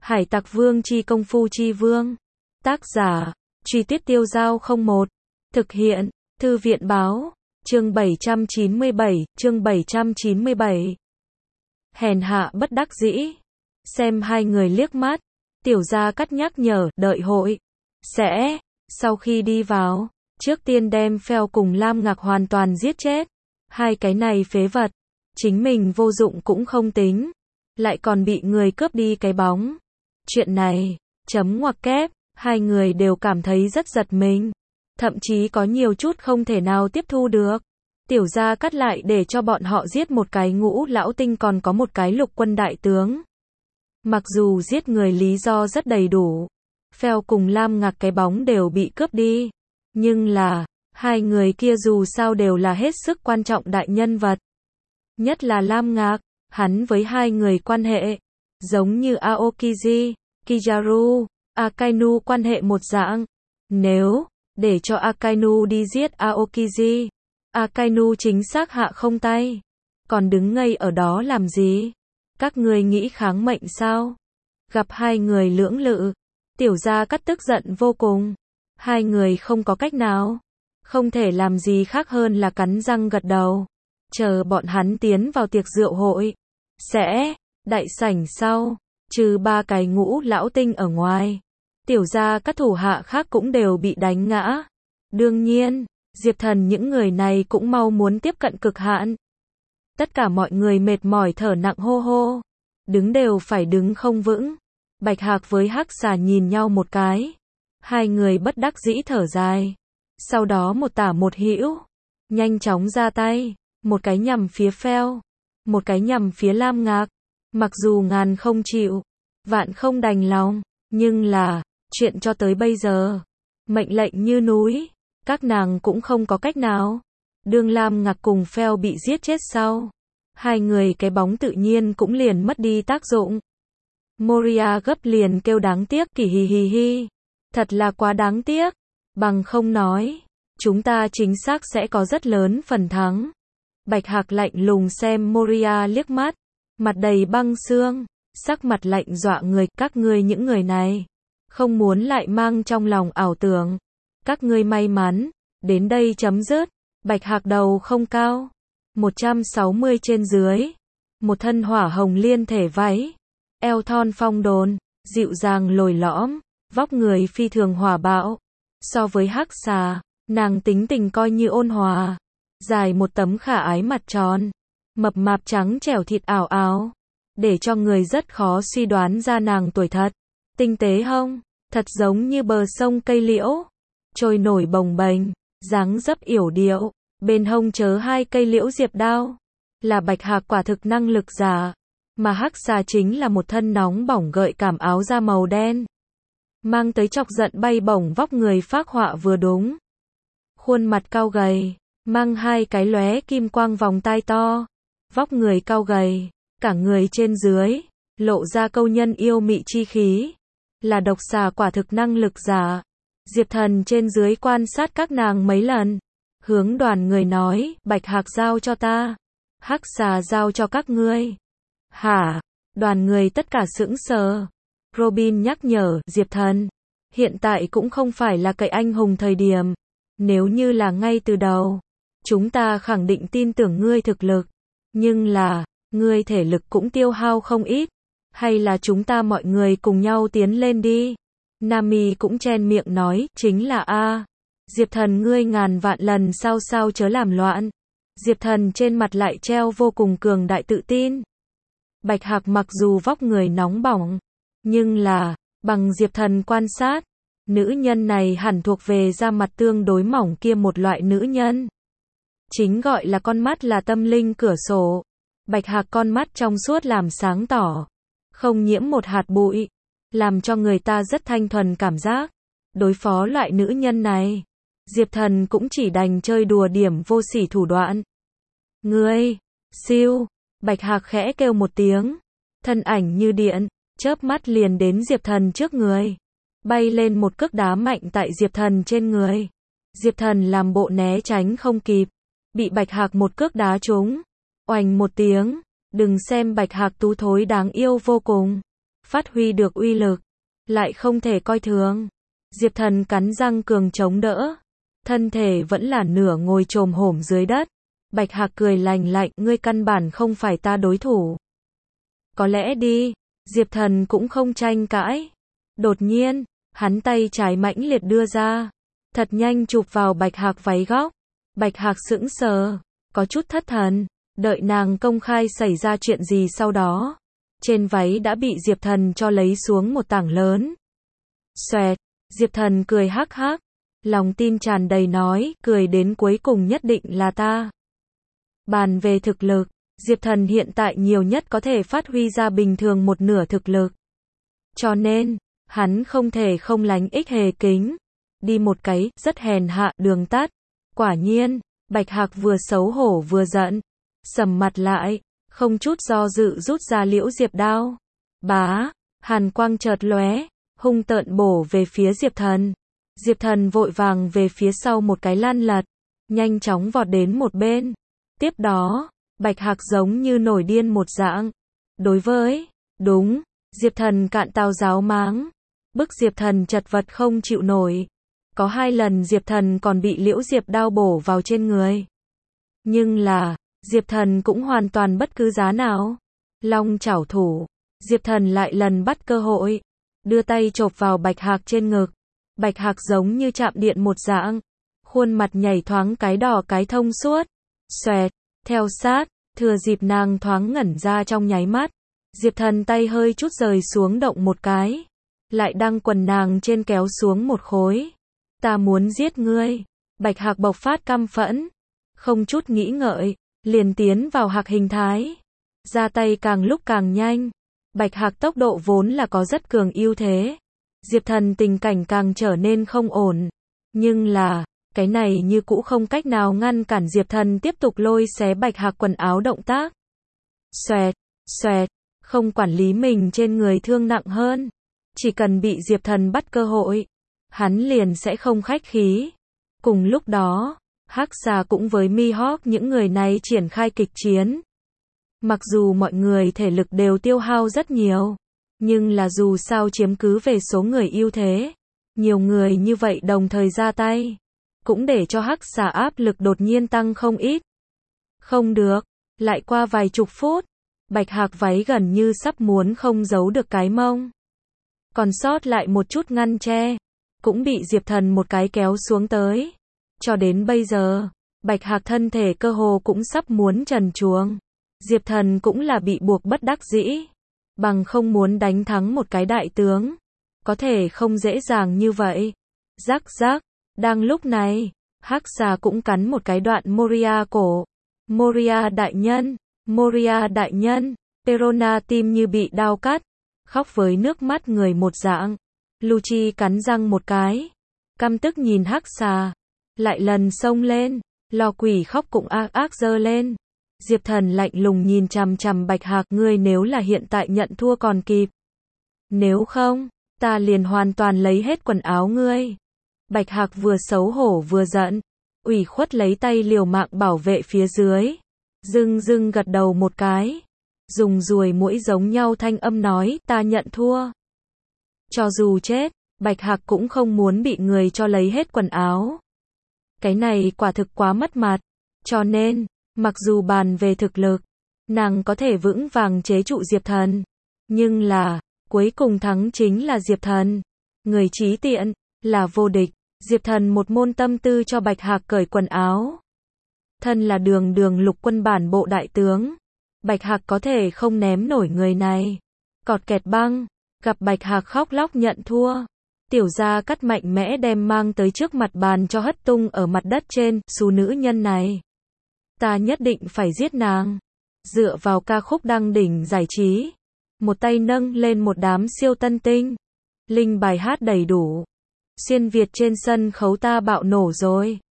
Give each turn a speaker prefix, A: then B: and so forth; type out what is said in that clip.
A: Hải Tặc Vương chi công phu chi vương. Tác giả, Truy Tuyết Tiêu Dao 01. Thực hiện, Thư viện báo, chương 797. Hèn hạ bất đắc dĩ. Xem hai người liếc mắt, Tiểu Gia Cát nhắc nhở, đợi hội. Sẽ, sau khi đi vào, trước tiên đem Phèo cùng Lam Ngạc hoàn toàn giết chết. Hai cái này phế vật. Chính mình vô dụng cũng không tính. Lại còn bị người cướp đi cái bóng. Chuyện này, chấm ngoặc kép, hai người đều cảm thấy rất giật mình. Thậm chí có nhiều chút không thể nào tiếp thu được. Tiểu Gia Cát lại để cho bọn họ giết một cái ngũ lão tinh còn có một cái lục quân đại tướng. Mặc dù giết người lý do rất đầy đủ. Phèo cùng Lam Ngạc cái bóng đều bị cướp đi. Nhưng là, hai người kia dù sao đều là hết sức quan trọng đại nhân vật. Nhất là Lam Ngạc, hắn với hai người quan hệ, giống như Aokiji, Kizaru, Akainu quan hệ một dạng. Nếu, để cho Akainu đi giết Aokiji, Akainu chính xác hạ không tay. Còn đứng ngây ở đó làm gì? Các người nghĩ kháng mệnh sao? Gặp hai người lưỡng lự, Tiểu Gia Cát tức giận vô cùng. Hai người không có cách nào. Không thể làm gì khác hơn là cắn răng gật đầu. Chờ bọn hắn tiến vào tiệc rượu hội. Sẽ, đại sảnh sau, trừ ba cái ngũ lão tinh ở ngoài. Tiểu Gia Cát thủ hạ khác cũng đều bị đánh ngã. Đương nhiên, Diệp Thần những người này cũng mau muốn tiếp cận cực hạn. Tất cả mọi người mệt mỏi thở nặng hô hô. Đứng đều phải đứng không vững. Bạch Hạc với Hắc Xà nhìn nhau một cái. Hai người bất đắc dĩ thở dài. Sau đó một tả một hữu. Nhanh chóng ra tay. Một cái nhằm phía Phèo. Một cái nhằm phía Lam Ngạc. Mặc dù ngàn không chịu. Vạn không đành lòng. Nhưng là, chuyện cho tới bây giờ. Mệnh lệnh như núi. Các nàng cũng không có cách nào. Đương Lam Ngạc cùng Phèo bị giết chết sau. Hai người cái bóng tự nhiên cũng liền mất đi tác dụng. Moria gấp liền kêu đáng tiếc kỳ hì hì hì. Thật là quá đáng tiếc. Bằng không nói. Chúng ta chính xác sẽ có rất lớn phần thắng. Bạch Hạc lạnh lùng xem Moria liếc mắt. Mặt đầy băng xương. Sắc mặt lạnh dọa người. Các ngươi những người này. Không muốn lại mang trong lòng ảo tưởng. Các ngươi may mắn. Đến đây chấm dứt. Bạch Hạc đầu không cao. 160 trên dưới. Một thân hỏa hồng liên thể váy. Eo thon phong đồn. Dịu dàng lồi lõm. Vóc người phi thường hỏa bạo. So với Hắc Xà, nàng tính tình coi như ôn hòa. Dài một tấm khả ái mặt tròn. Mập mạp trắng trẻo thịt ảo áo. Để cho người rất khó suy đoán ra nàng tuổi thật. Tinh tế hông, thật giống như bờ sông cây liễu. Trôi nổi bồng bềnh, dáng dấp yểu điệu. Bên hông chớ hai cây liễu diệp đao. Là Bạch Hạc quả thực năng lực giả. Mà Hắc Xà chính là một thân nóng bỏng gợi cảm áo da màu đen. Mang tới chọc giận bay bổng vóc người phác họa vừa đúng. Khuôn mặt cao gầy, mang hai cái lóe kim quang vòng tai to. Vóc người cao gầy, cả người trên dưới, lộ ra câu nhân yêu mị chi khí. Là độc xà quả thực năng lực giả. Diệp Thần trên dưới quan sát các nàng mấy lần. Hướng đoàn người nói, Bạch Hạc giao cho ta. Hắc Xà giao cho các ngươi. Hả? Đoàn người tất cả sững sờ. Robin nhắc nhở, Diệp Thần. Hiện tại cũng không phải là cậy anh hùng thời điểm. Nếu như là ngay từ đầu. Chúng ta khẳng định tin tưởng ngươi thực lực. Nhưng là, ngươi thể lực cũng tiêu hao không ít. Hay là chúng ta mọi người cùng nhau tiến lên đi. Nami cũng chen miệng nói, chính là A. Diệp Thần ngươi ngàn vạn lần sao chớ làm loạn. Diệp Thần trên mặt lại treo vô cùng cường đại tự tin. Bạch Hạc mặc dù vóc người nóng bỏng. Nhưng là, bằng Diệp Thần quan sát. Nữ nhân này hẳn thuộc về da mặt tương đối mỏng kia một loại nữ nhân. Chính gọi là con mắt là tâm linh cửa sổ. Bạch Hạc con mắt trong suốt làm sáng tỏ. Không nhiễm một hạt bụi. Làm cho người ta rất thanh thuần cảm giác. Đối phó loại nữ nhân này. Diệp Thần cũng chỉ đành chơi đùa điểm vô sỉ thủ đoạn. Ngươi, siêu. Bạch Hạc khẽ kêu một tiếng. Thân ảnh như điện. Chớp mắt liền đến Diệp Thần trước người. Bay lên một cước đá mạnh tại Diệp Thần trên người. Diệp Thần làm bộ né tránh không kịp. Bị Bạch Hạc một cước đá trúng. Oành một tiếng. Đừng xem Bạch Hạc tú thối đáng yêu vô cùng. phát huy được uy lực, lại không thể coi thường. Diệp Thần cắn răng cường chống đỡ, thân thể vẫn là nửa ngồi chồm hổm dưới đất. Bạch Hạc cười lành lạnh, ngươi căn bản không phải ta đối thủ. Có lẽ đi, Diệp Thần cũng không tranh cãi. Đột nhiên, hắn tay trái mãnh liệt đưa ra, thật nhanh chụp vào Bạch Hạc váy góc. Bạch Hạc sững sờ, có chút thất thần, đợi nàng công khai xảy ra chuyện gì sau đó. Trên váy đã bị Diệp Thần cho lấy xuống một tảng lớn. Xoẹt, Diệp Thần cười hắc hắc, lòng tin tràn đầy nói, cười đến cuối cùng nhất định là ta. Bàn về thực lực, Diệp Thần hiện tại nhiều nhất có thể phát huy ra bình thường một nửa thực lực. Cho nên, hắn không thể không lánh ích hề kính, đi một cái rất hèn hạ đường tắt. Quả nhiên, Bạch Hạc vừa xấu hổ vừa giận, sầm mặt lại, không chút do dự rút ra liễu diệp đao. Bá, hàn quang chợt lóe, hung tợn bổ về phía Diệp Thần. Diệp Thần vội vàng về phía sau một cái lăn lật, nhanh chóng vọt đến một bên. Tiếp đó, Bạch Hạc giống như nổi điên một dạng. Đối với, đúng, Diệp Thần cạn tao giáo máng, bức Diệp Thần chật vật không chịu nổi. Có 2 lần Diệp Thần còn bị liễu diệp đao bổ vào trên người. Nhưng là, Diệp Thần cũng hoàn toàn bất cứ giá nào. Long chảo thủ, Diệp Thần lại lần bắt cơ hội, đưa tay chộp vào Bạch Hạc trên ngực. Bạch Hạc giống như chạm điện một dạng, khuôn mặt nhảy thoáng cái đỏ cái thông suốt. Xoẹt, theo sát, thừa dịp nàng thoáng ngẩn ra trong nháy mắt, Diệp Thần tay hơi chút rời xuống động một cái, lại đăng quần nàng trên kéo xuống một khối. Ta muốn giết ngươi. Bạch Hạc bộc phát căm phẫn, không chút nghĩ ngợi, liền tiến vào Hạc hình thái, ra tay càng lúc càng nhanh. Bạch Hạc tốc độ vốn là có rất cường ưu thế, Diệp Thần tình cảnh càng trở nên không ổn, nhưng là, cái này như cũ không cách nào ngăn cản Diệp Thần tiếp tục lôi xé Bạch Hạc quần áo động tác. Xoẹt, xoẹt, không quản lý mình trên người thương nặng hơn, chỉ cần bị Diệp Thần bắt cơ hội, hắn liền sẽ không khách khí. Cùng lúc đó, Hắc Xà cũng với Mihawk những người này triển khai kịch chiến. Mặc dù mọi người thể lực đều tiêu hao rất nhiều, nhưng là dù sao chiếm cứ về số người ưu thế, nhiều người như vậy đồng thời ra tay, cũng để cho Hắc Xà áp lực đột nhiên tăng không ít. Không được, lại qua vài chục phút, Bạch Hạc váy gần như sắp muốn không giấu được cái mông. Còn sót lại một chút ngăn che, cũng bị Diệp Thần một cái kéo xuống tới. Cho đến bây giờ, Bạch Hạc thân thể cơ hồ cũng sắp muốn trần truồng. Diệp Thần cũng là bị buộc bất đắc dĩ, bằng không muốn đánh thắng một cái đại tướng, có thể không dễ dàng như vậy. Rắc rắc, đang lúc này, Hắc Xà cũng cắn một cái đoạn Moria cổ. Moria đại nhân, Perona tim như bị đao cắt, khóc với nước mắt người một dạng. Lucci cắn răng một cái, căm tức nhìn Hắc Xà, lại lần xông lên, lò quỷ khóc cũng ác ác giơ lên. Diệp Thần lạnh lùng nhìn chằm chằm Bạch Hạc, ngươi nếu là hiện tại nhận thua còn kịp. Nếu không, ta liền hoàn toàn lấy hết quần áo ngươi. Bạch Hạc vừa xấu hổ vừa giận, ủy khuất lấy tay liều mạng bảo vệ phía dưới. Dưng gật đầu một cái, dùng ruồi muỗi giống nhau thanh âm nói, ta nhận thua. Cho dù chết, Bạch Hạc cũng không muốn bị người cho lấy hết quần áo. Cái này quả thực quá mất mặt, cho nên, mặc dù bàn về thực lực, nàng có thể vững vàng chế trụ Diệp Thần, nhưng là, cuối cùng thắng chính là Diệp Thần. Người trí tiện, là vô địch. Diệp Thần một môn tâm tư cho Bạch Hạc cởi quần áo. Thân là đường lục quân bản bộ đại tướng, Bạch Hạc có thể không ném nổi người này. Cọt kẹt băng, gặp Bạch Hạc khóc lóc nhận thua. Tiểu Gia Cát mạnh mẽ đem mang tới trước mặt bàn cho hất tung ở mặt đất trên, xú nữ nhân này. Ta nhất định phải giết nàng. Dựa vào ca khúc đăng đỉnh giải trí, một tay nâng lên một đám siêu tân tinh. Linh bài hát đầy đủ. Xuyên Việt trên sân khấu ta bạo nổ rồi.